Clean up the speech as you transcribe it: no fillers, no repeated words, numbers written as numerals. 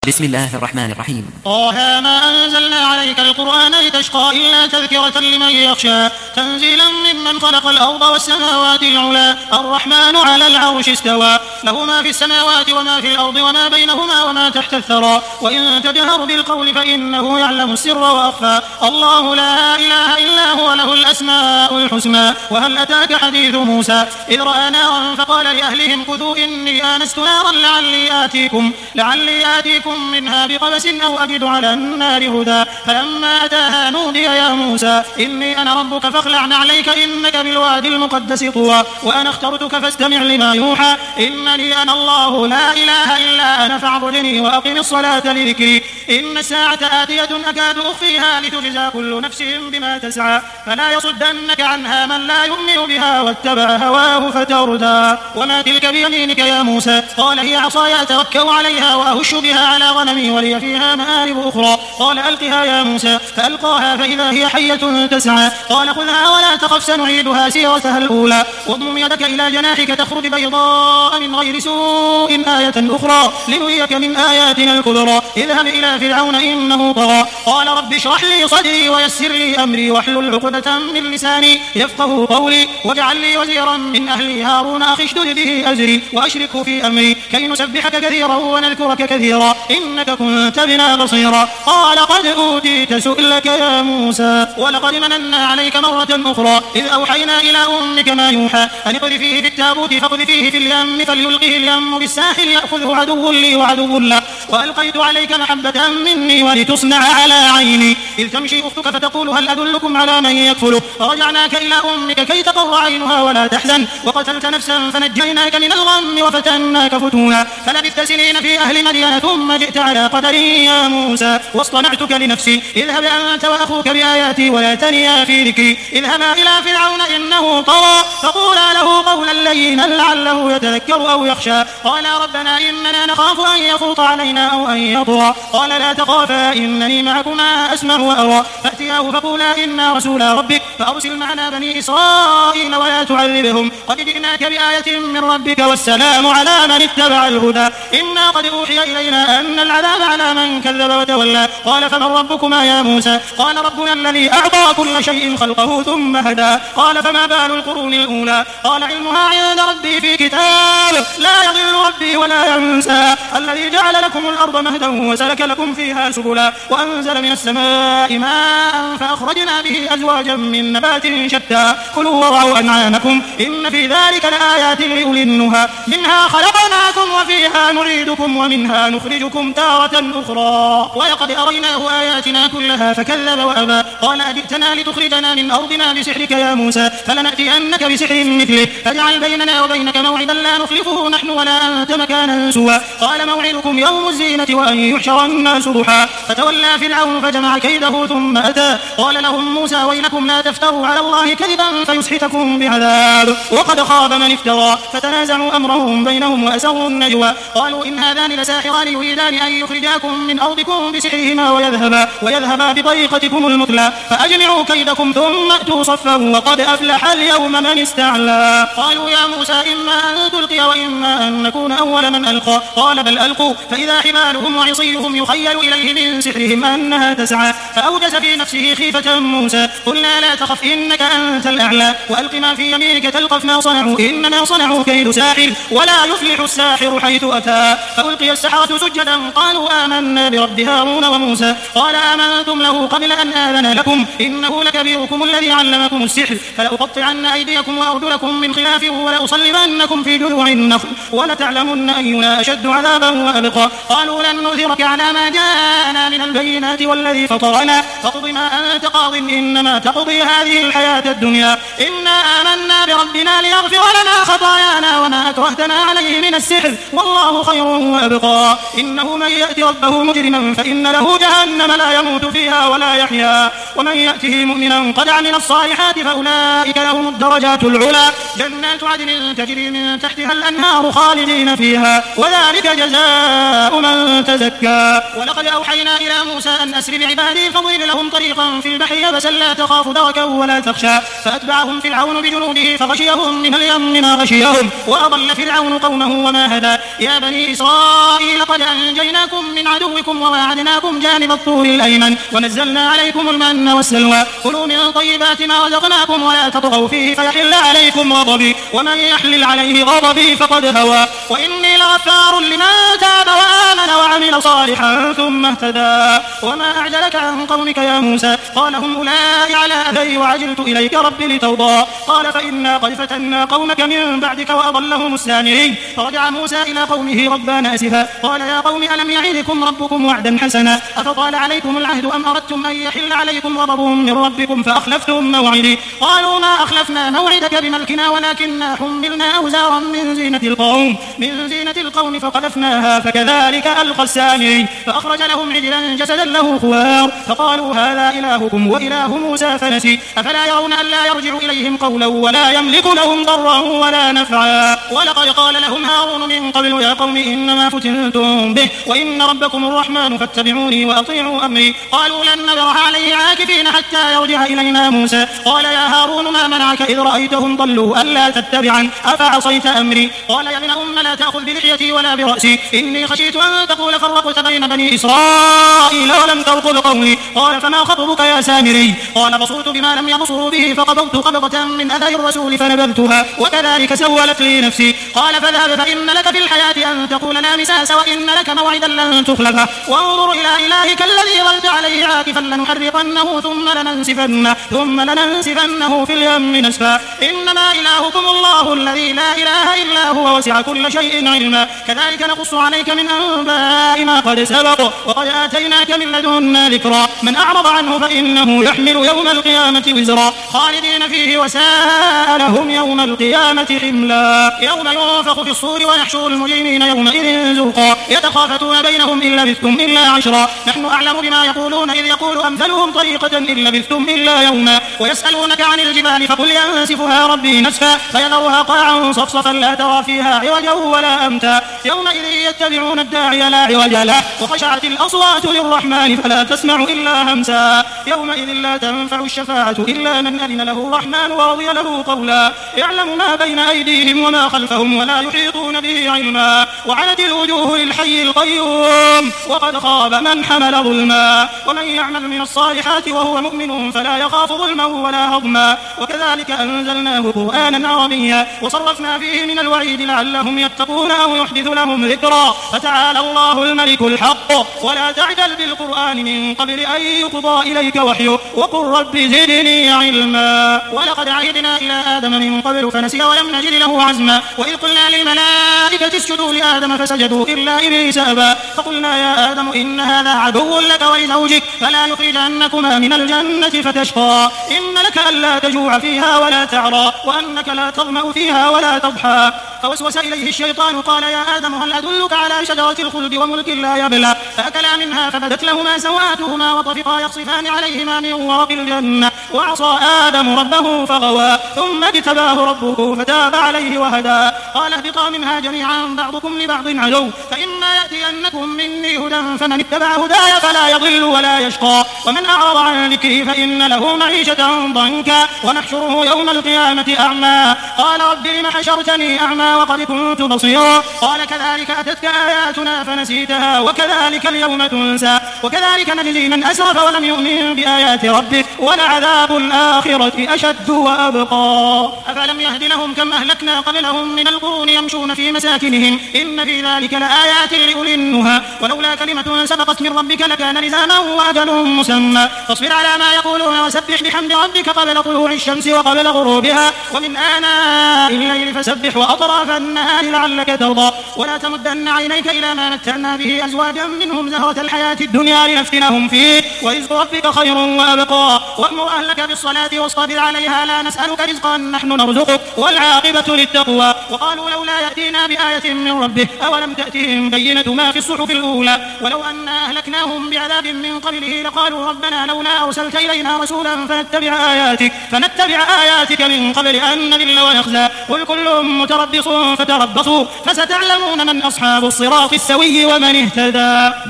بسم الله الرحمن الرحيم. طه ما أنزلنا عليك القرآن لتشقى إلا تذكرة لمن يخشى تنزيلا ممن خلق الأرض والسماوات العلى الرحمن على العرش استوى له ما في السماوات وما في الأرض وما بينهما وما تحت الثرى وإن تجهر بالقول فإنه يعلم السر وأخفى الله لا إله إلا هو له الأسماء الحسنى. وهل أتاك حديث موسى إذ رأى نارا فقال لأهلهم كثوا إني آنست نارا لعلي آتيكم منها بقبس أو أجد على النار هدى فلما أتاها نودي يا موسى إني أنا ربك فاخلع عليك إنك بالوادي المقدس طوى وأنا اخترتك فاستمع لما يوحى إنني أنا الله لا إله إلا أنا فاعبدني وأقم الصلاة لذكري إن الساعة آتية أكاد أخفيها لتجزى كل نفس بما تسعى فلا يصدنك عنها من لا يؤمن بها واتبع هواه فتردى. وما تلك بيمينك يا موسى قال هي عصاي أتوكأ عليها وأهش بها على غنمي ولي فيها مآرب أخرى قال ألقها يا موسى فألقاها فإذا هي حية تسعى قال خذها ولا تخف سنعيدها سيرتها الأولى واضم يدك إلى جناحك تخرج بيضاء من غير سوء آية أخرى لنريك من آياتنا الكبرى اذهب إلى فرعون إنه طغى قال رب اشرح لي صدري ويسر لي أمري واحلل عقدة من لساني يفقه قولي واجعل لي وزيرا من أهلي هارون أخي اشدد به أزري وأشركه في أمري كي نسبحك كثيرا ونذكرك كثيرا إنك كنت بنا بصيرا قال قد أوتيت سؤلك يا موسى ولقد مننا عليك مرة أخرى إذ أوحينا إلى أمك ما يوحى أن اقذفيه في التابوت فاقذفيه في اليم فليلقه اليم بالساحل يأخذه عدو لي وعدو له وألقيت عليك محبة مني ولتصنع على عيني إذ تمشي أختك فتقول هل أدلكم على من يكفله فرجعناك إلى أمك كي تقر عينها ولا تحزن وقتلت نفسا فنجيناك من الغم وفتناك فتونا فلبثت سنين في أهل مدين ثم جئت على قدري يا موسى واصطنعتك لنفسي اذهب أنت وأخوك بآياتي ولا تنيا في ذكري اذهبا إلى فرعون إنه طغى فقولا له قولا لينا لعله يتذكر أو يخشى قالا ربنا إننا نخاف أن يفرط علينا أو أن يطغى قال لا تخافا إنني معكما أسمع وأرى فأتياه فقولا إنا رسولا ربك فأرسل معنا بني إسرائيل ولا تعذبهم قد جئناك بآية من ربك والسلام على من اتبع الهدى إنا قد أوحي إلينا أن العذاب على من كذب وتولى قال فمن ربكما يا موسى قال ربنا الذي أعطى كل شيء خلقه ثم هدى قال فما بال القرون الأولى قال علمها عند ربي في كتاب لا يضل ربي ولا ينسى الذي جعل لكم الأرض مهدا وسلك لكم فيها سبلا وأنزل من السماء ماء فأخرجنا به أزواجا من نبات شتى كلوا وارعوا أنعامكم إن في ذلك لآيات لأولي النهى منها خلقناكم وفيها نعيدكم ومنها نخرجكم تارة أخرى ولقد أريناه آياتنا كلها فكذب وأبى قال أجئتنا لتخرجنا من أرضنا بسحرك يا موسى فلنأتينك بسحر مثله فاجعل بيننا وبينك موعدا لا نخلفه نحن ولا أنت مكانا سوى قال موعدكم يوم الزينة وأن يحشر الناس ضحى فتولى فرعون فجمع كيده ثم أتى قال لهم موسى ويلكم لا تفتروا على الله كذبا فيسحتكم بعذاب وقد خاب من افترى فتنازعوا أمرهم بينهم وأسروا النجوى قالوا إن هذان لساحران يريدان أن يخرجاكم من أرضكم بسحرهما ويذهبا بطريقتكم المثلى فأجمعوا كيدكم ثم أتوا صفا وقد أفلح اليوم من استعلى قالوا يا موسى إما أن تلقي وإما أن نكون أول من ألقى قال بل ألقوا فإذا حبالهم وعصيهم يخيل إليه من سحرهم أنها تسعى فأوجس في نفسه خيفة موسى قلنا لا تخف إنك أنت الأعلى وألق ما في يمينك تلقف ما صنعوا إنما صنعوا كيد ساحر ولا يفلح الساحر حيث أتى فألقي السحرة سجدا قالوا آمنا برب هارون وموسى قال آمنتم له قبل أن آذن لكم إنه لكبيركم الذي علمكم السحر فلأقطعن أيديكم وأرجلكم من خلاف ولأصلبنكم في جذوع النخل ولتعلمن أينا أشد عذابا وأبقى قالوا لن نؤثرك على ما جاءنا من البينات والذي فطرنا فاقض ما أنت قاض إنما تقضي هذه الحياة الدنيا إنا آمنا بربنا ليغفر لنا خطايانا وما أكرهتنا عليه من السحر والله خير وأبقى إنه من يأتي ربه مجرما فإن له جهنم لا يموت فيها ولا يحيا ومن يأته مؤمنا قد عمل الصالحات فأولئك لهم الدرجات العلى جنات عدن تجري من تحتها الأنهار خالدين فيها وذلك جزاء من تزكى ولقد أوحينا إلى موسى أن أسر بعبادي فاضرب لهم طريقا في البحر يبسا لا تخاف دركا ولا تخشى فأتبعه فأتبعهم فرعون بجنوده فغشيهم من اليم ما غشيهم وأضل فرعون قومه وما هدى يا بني إسرائيل قد أنجيناكم من عدوكم وواعدناكم جانب الطور الأيمن ونزلنا عليكم المن والسلوى كلوا من طيبات ما رزقناكم ولا تطغوا فيه فيحل عليكم غضبي ومن يحلل عليه غضبي فقد هوى وإني لغفار لمن تاب وآمن وعمل صالحا ثم اهتدى وما أعجلك عن قومك يا موسى قال هم أولئك على أثري وعجلت إليك ربي لترضى قال فإنا قد فتنا قومك من بعدك وأضلهم السامرين فرجع موسى إلى قومه غضبان أسفا قال يا قوم ألم يعدكم ربكم وعدا حسنا أفطال عليكم العهد أم أردتم أن يحل عليكم غضب من ربكم فأخلفتم موعدي قالوا ما أخلفنا موعدك بملكنا ولكننا حملنا أوزارا من زينة القوم فقذفناها فكذلك ألقى السامري فأخرج لهم عجلا جسدا له خوار فقالوا هذا إلهكم وإله موسى فنسي أفلا يرون ألا يرجع إليهم قولا ولا يملك لهم ضرا ولا نفعا ولقد قال لهم هارون من قبل يا قوم إنما فتنتم به وإن ربكم الرحمن فاتبعوني وأطيعوا أمري قالوا لن نبرح عليه عاكفين حتى يرجع إلينا موسى قال يا هارون ما منعك إذ رأيتهم ضلوا ألا تتبعا أفعصيت أمري قال يا ابن أم لا تأخذ بلحيتي ولا برأسي إني خشيت أن تقول فرقت بين بني إسرائيل ولم ترقب قولي قال فما خطبك يا سامري قال بصرت بما لم يبصروا به فقبضت قبضة من أثر الرسول فنبذتها وكذلك سولت لي نفسي قال فاذهب فإن لك في الحياة أن تقول لا مساس وإن لك موعدا لن تخلفه وانظر إلى إلهك الذي ظلت عليه عاكفا لنحرقنه ثم لننسفنه في اليم نسفا إنما إلهكم الله الذي لا إله إلا هو وسع كل شيء علما كذلك نقص عليك من أنباء ما قد سبق وقد آتيناك من لدنا ذكرا من أعرض عنه فإنه يحمل يوم القيامة وزرا خالدين فيه وساء لهم يوم القيامة حملا يوم ينفخ في الصور ونحشر المجرمين يومئذ زرقا يتخافتون بينهم إن لبثتم إلا عشرا نحن أعلم بما يقولون إذ يقول أمثلهم طريقة إن لبثتم إلا يوما ويسألونك عن الجبال فقل ينسفها ربي نسفا فيذرها قاعا صفصفا لا ترى فيها عوجا ولا أمتا يومئذ يتبعون الداعي لا عوج له وخشعت الأصوات للرحمن فلا تسمع إلا همسا يومئذ لا تنفع الشفاعة إلا من أذن له الرحمن ورضي له قولا يعلم ما بين أيديهم وما خلفهم ولا يحيطون به علما وعنت الوجوه للحي القيوم وقد خاب من حمل ظلما ومن يعمل من الصالحات وهو مؤمن فلا يخاف ظلما ولا هضما وكذلك أنزلناه قرآنا عربيا وصرفنا فيه من الوعيد لعلهم يتقون أو يحدث لهم ذكرا فتعالى الله الملك الحق ولا تعجل بالقرآن من قبل أن يقضى إليك وحيه وقل رب زدني علما ولقد عهدنا إلى آدم من قبل فنسي ولم نجد له عزما وإذ قلنا للملائكة اسجدوا لآدم فسجدوا إلا إبليس أبى فقلنا يا آدم إن هذا عدو لك ولزوجك فلا يخرجنكما من الجنة فتشقى إن لك ألا تجوع فيها ولا تعرى وأنك لا تظمأ فيها ولا تضحى فوسوس إليه الشيطان قال يا آدم هل أدلك على شجرة الخلد وملك لا يبلى فأكلا منها فبدت لهما سوآتهما وطفقا يخصفان عليهما من ورق الجنة وعصى آدم ربه فغوى ثم اجتباه ربه فتاب عليه وهدى قال اهبطا منها جميعا بعضكم لبعض عدو فإما يأتينكم مني هدى فمن اتبع هداي فلا يضل ولا يشقى ومن أعرض عن ذكري فإن له معيشة ضنكا ونحشره يوم القيامة أعمى قال رب لم حشرتني أعمى وقد كنت بصيرا قال كذلك أتتك آياتنا فنسيتها وكذلك اليوم تنسى وكذلك نجزي من أسرف ولم يؤمن بآيات ربه ولعذاب الآخرة أشد وأبقى أفلم يهد لهم كم أهلكنا قبلهم من القرون يمشون في مساكنهم إن في ذلك لآيات لأولي النهى ولولا كلمة سبقت من ربك لكان لزاما وأجل مسمى فاصبر على ما يقولون وسبح بحمد ربك قبل طلوع الشمس وقبل غروبها ومن آناء الليل فسبح وأطراف النهار لعلك ترضى ولا تمدن عينيك إلى ما متعنا به أزواجا منهم زهرة الحياة الدنيا لنفتنهم فيه ورزق ربك خير وأبقى وأمر أهلك بالصلاة واصطبر عليها لا نسألك رزقا نحن نرزقك والعاقبة للتقوى وقالوا لولا يأتينا بآية من ربه أولم تأتهم بينة ما في الصحف الأولى ولو أنا أهلكناهم بعذاب من قبله لقالوا ربنا لولا أرسلت إلينا رسولا فنتبع آياتك من قبل أن نذل ونخزى قل كل متربص فتربصوا فستعلمون من أصحاب الصراط السوي ومن اهتدى.